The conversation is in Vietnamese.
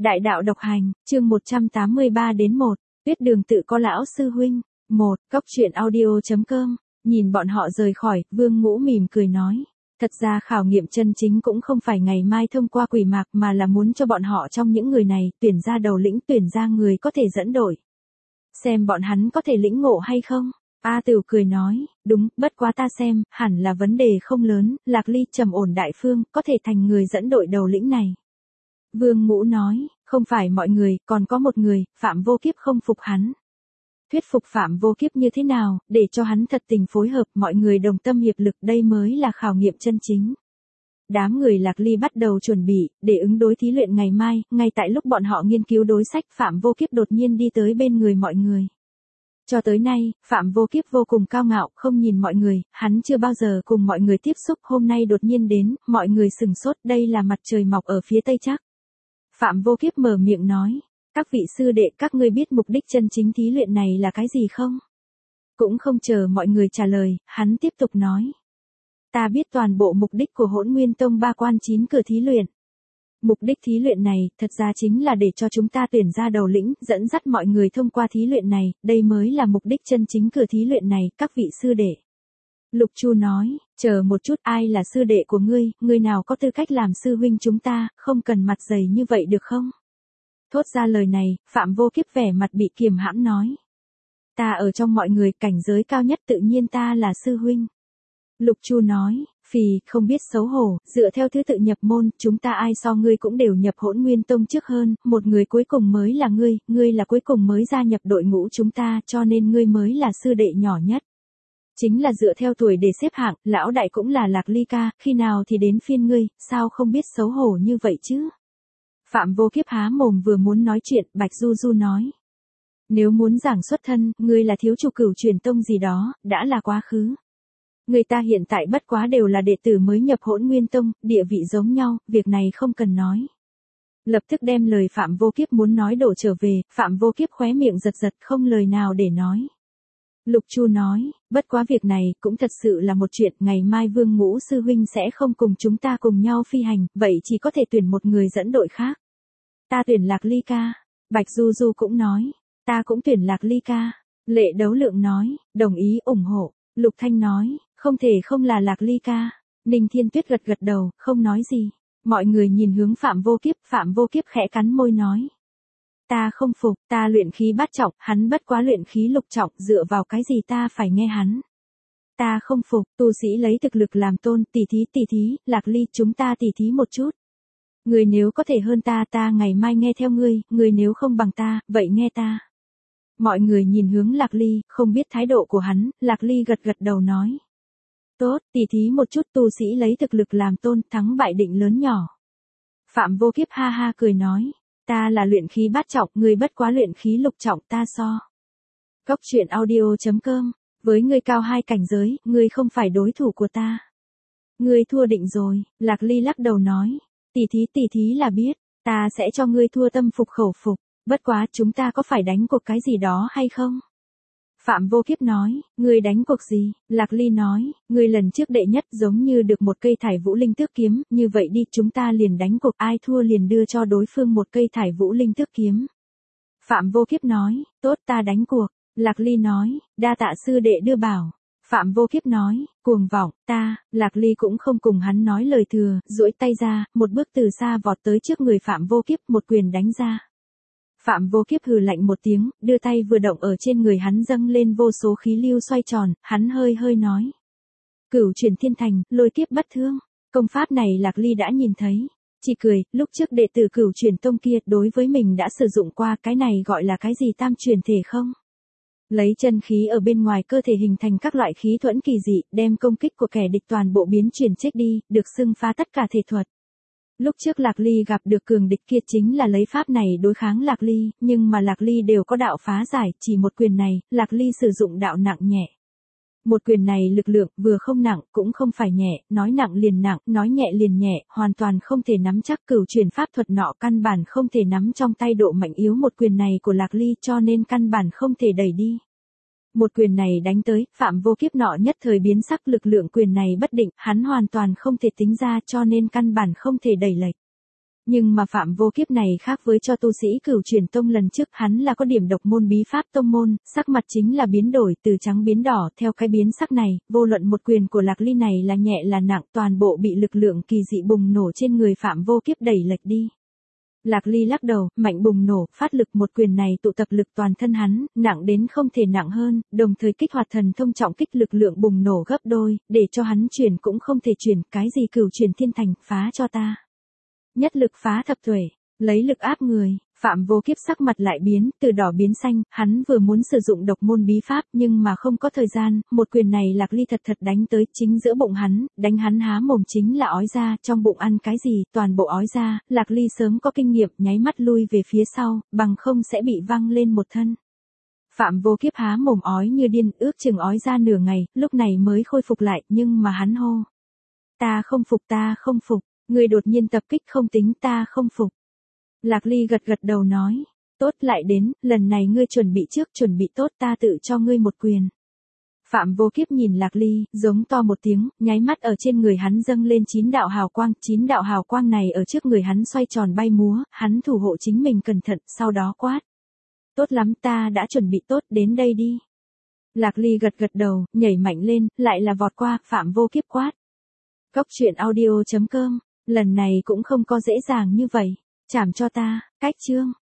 Đại đạo độc hành, chương 183 đến 1, Tuyết Đường tự có lão sư huynh. 1, Cóc truyện audio.com. Nhìn bọn họ rời khỏi, Vương Ngũ mỉm cười nói. Thật ra khảo nghiệm chân chính cũng không phải ngày mai thông qua quỷ mạc mà là muốn cho bọn họ trong những người này tuyển ra đầu lĩnh, tuyển ra người có thể dẫn đội. Xem bọn hắn có thể lĩnh ngộ hay không? A Tửu cười nói, đúng, bất quá ta xem, hẳn là vấn đề không lớn, Lạc Ly trầm ổn đại phương, có thể thành người dẫn đội đầu lĩnh này. Vương Ngũ nói, không phải mọi người, còn có một người, Phạm Vô Kiếp không phục hắn. Thuyết phục Phạm Vô Kiếp như thế nào, để cho hắn thật tình phối hợp, mọi người đồng tâm hiệp lực, đây mới là khảo nghiệm chân chính. Đám người Lạc Ly bắt đầu chuẩn bị, để ứng đối thí luyện ngày mai, ngay tại lúc bọn họ nghiên cứu đối sách, Phạm Vô Kiếp đột nhiên đi tới bên người mọi người. Cho tới nay, Phạm Vô Kiếp vô cùng cao ngạo, không nhìn mọi người, hắn chưa bao giờ cùng mọi người tiếp xúc, hôm nay đột nhiên đến, mọi người sừng sốt, đây là mặt trời mọc ở phía tây chắc. Phạm Vô Kiếp mở miệng nói, các vị sư đệ, các ngươi biết mục đích chân chính thí luyện này là cái gì không? Cũng không chờ mọi người trả lời, hắn tiếp tục nói. Ta biết toàn bộ mục đích của Hỗn Nguyên Tông 3 quan 9 cửa thí luyện. Mục đích thí luyện này, thật ra chính là để cho chúng ta tuyển ra đầu lĩnh, dẫn dắt mọi người thông qua thí luyện này, đây mới là mục đích chân chính cửa thí luyện này, các vị sư đệ. Lục Chu nói, chờ một chút, ai là sư đệ của ngươi, ngươi nào có tư cách làm sư huynh chúng ta, không cần mặt dày như vậy được không? Thốt ra lời này, Phạm Vô Kiếp vẻ mặt bị kiềm hãm nói. Ta ở trong mọi người cảnh giới cao nhất, tự nhiên ta là sư huynh. Lục Chu nói, phì, không biết xấu hổ, dựa theo thứ tự nhập môn, chúng ta ai so ngươi cũng đều nhập Hỗn Nguyên Tông trước hơn, một người cuối cùng mới là ngươi là cuối cùng mới gia nhập đội ngũ chúng ta, cho nên ngươi mới là sư đệ nhỏ nhất. Chính là dựa theo tuổi để xếp hạng, lão đại cũng là Lạc Ly ca, khi nào thì đến phiên ngươi, sao không biết xấu hổ như vậy chứ? Phạm Vô Kiếp há mồm vừa muốn nói chuyện, Bạch Du Du nói. Nếu muốn giảng xuất thân, ngươi là thiếu chủ Cửu Truyền Tông gì đó, đã là quá khứ. Người ta hiện tại bất quá đều là đệ tử mới nhập Hỗn Nguyên Tông, địa vị giống nhau, việc này không cần nói. Lập tức đem lời Phạm Vô Kiếp muốn nói đổ trở về, Phạm Vô Kiếp khóe miệng giật giật không lời nào để nói. Lục Chu nói, bất quá việc này cũng thật sự là một chuyện, ngày mai Vương Ngũ sư huynh sẽ không cùng chúng ta cùng nhau phi hành, vậy chỉ có thể tuyển một người dẫn đội khác. Ta tuyển Lạc Ly ca. Bạch Du Du cũng nói, ta cũng tuyển Lạc Ly ca. Lệ Đấu Lượng nói, đồng ý ủng hộ. Lục Thanh nói, không thể không là Lạc Ly ca. Ninh Thiên Tuyết gật gật đầu, không nói gì. Mọi người nhìn hướng Phạm Vô Kiếp khẽ cắn môi nói. Ta không phục, ta luyện khí bát trọng, hắn bất quá luyện khí lục trọng, dựa vào cái gì ta phải nghe hắn. Ta không phục, tu sĩ lấy thực lực làm tôn, tỷ thí, Lạc Ly chúng ta tỷ thí một chút. Người nếu có thể hơn ta, ta ngày mai nghe theo ngươi, người nếu không bằng ta, vậy nghe ta. Mọi người nhìn hướng Lạc Ly, không biết thái độ của hắn, Lạc Ly gật gật đầu nói. Tốt, tỷ thí một chút, tu sĩ lấy thực lực làm tôn, thắng bại định lớn nhỏ. Phạm Vô Kiếp ha ha cười nói. Ta là luyện khí bát trọng, ngươi bất quá luyện khí lục trọng, ta so. Cóc truyện audio.com. Với ngươi cao 2 cảnh giới, ngươi không phải đối thủ của ta. Ngươi thua định rồi, Lạc Ly lắc đầu nói. Tỷ thí là biết, ta sẽ cho ngươi thua tâm phục khẩu phục, bất quá chúng ta có phải đánh cuộc cái gì đó hay không? Phạm Vô Kiếp nói, ngươi đánh cuộc gì? Lạc Ly nói, ngươi lần trước đệ nhất giống như được một cây Thải Vũ Linh Tước kiếm, như vậy đi chúng ta liền đánh cuộc, ai thua liền đưa cho đối phương một cây Thải Vũ Linh Tước kiếm. Phạm Vô Kiếp nói, tốt ta đánh cuộc. Lạc Ly nói, đa tạ sư đệ đưa bảo. Phạm Vô Kiếp nói, cuồng vọng, ta. Lạc Ly cũng không cùng hắn nói lời thừa, duỗi tay ra, một bước từ xa vọt tới trước người Phạm Vô Kiếp, một quyền đánh ra. Phạm Vô Kiếp hừ lạnh một tiếng, đưa tay vừa động ở trên người hắn dâng lên vô số khí lưu xoay tròn, hắn hơi nói. Cửu Truyền Thiên Thành, lôi kiếp bất thương. Công pháp này Lạc Ly đã nhìn thấy. Chỉ cười, lúc trước đệ tử Cửu Truyền Tông kia đối với mình đã sử dụng qua, cái này gọi là cái gì tam truyền thể không? Lấy chân khí ở bên ngoài cơ thể hình thành các loại khí thuẫn kỳ dị, đem công kích của kẻ địch toàn bộ biến chuyển chết đi, được xưng phá tất cả thể thuật. Lúc trước Lạc Ly gặp được cường địch kia chính là lấy pháp này đối kháng Lạc Ly, nhưng mà Lạc Ly đều có đạo phá giải, chỉ một quyền này, Lạc Ly sử dụng đạo nặng nhẹ. Một quyền này lực lượng vừa không nặng, cũng không phải nhẹ, nói nặng liền nặng, nói nhẹ liền nhẹ, hoàn toàn không thể nắm chắc. Cửu truyền pháp thuật nọ căn bản không thể nắm trong tay độ mạnh yếu một quyền này của Lạc Ly, cho nên căn bản không thể đẩy đi. Một quyền này đánh tới, Phạm Vô Kiếp nọ nhất thời biến sắc, lực lượng quyền này bất định, hắn hoàn toàn không thể tính ra, cho nên căn bản không thể đẩy lệch. Nhưng mà Phạm Vô Kiếp này khác với cho tu sĩ Cửu Truyền Tông lần trước, hắn là có điểm độc môn bí pháp tông môn, sắc mặt chính là biến đổi từ trắng biến đỏ, theo cái biến sắc này, vô luận một quyền của Lạc Ly này là nhẹ là nặng, toàn bộ bị lực lượng kỳ dị bùng nổ trên người Phạm Vô Kiếp đẩy lệch đi. Lạc Ly lắc đầu, mạnh bùng nổ, phát lực một quyền này tụ tập lực toàn thân hắn, nặng đến không thể nặng hơn, đồng thời kích hoạt thần thông trọng kích, lực lượng bùng nổ gấp đôi, để cho hắn chuyển cũng không thể chuyển, cái gì Cửu Truyền Thiên Thành, phá cho ta. Nhất lực phá thập tuệ, lấy lực áp người. Phạm Vô Kiếp sắc mặt lại biến, từ đỏ biến xanh, hắn vừa muốn sử dụng độc môn bí pháp nhưng mà không có thời gian, một quyền này Lạc Ly thật đánh tới chính giữa bụng hắn, đánh hắn há mồm chính là ói ra, trong bụng ăn cái gì, toàn bộ ói ra, Lạc Ly sớm có kinh nghiệm, nháy mắt lui về phía sau, bằng không sẽ bị văng lên một thân. Phạm Vô Kiếp há mồm ói như điên, ước chừng ói ra nửa ngày, lúc này mới khôi phục lại, nhưng mà hắn hô. Ta không phục, người đột nhiên tập kích không tính, ta không phục. Lạc Ly gật đầu nói, tốt lại đến, lần này ngươi chuẩn bị trước, chuẩn bị tốt ta tự cho ngươi một quyền. Phạm Vô Kiếp nhìn Lạc Ly, giống to một tiếng, nháy mắt ở trên người hắn dâng lên 9 đạo hào quang này ở trước người hắn xoay tròn bay múa, hắn thủ hộ chính mình cẩn thận, sau đó quát. Tốt lắm, ta đã chuẩn bị tốt, đến đây đi. Lạc Ly gật đầu, nhảy mạnh lên, lại là vọt qua, Phạm Vô Kiếp quát. Cốc.audio.com, lần này cũng không có dễ dàng như vậy. Chảm cho ta, cách chương.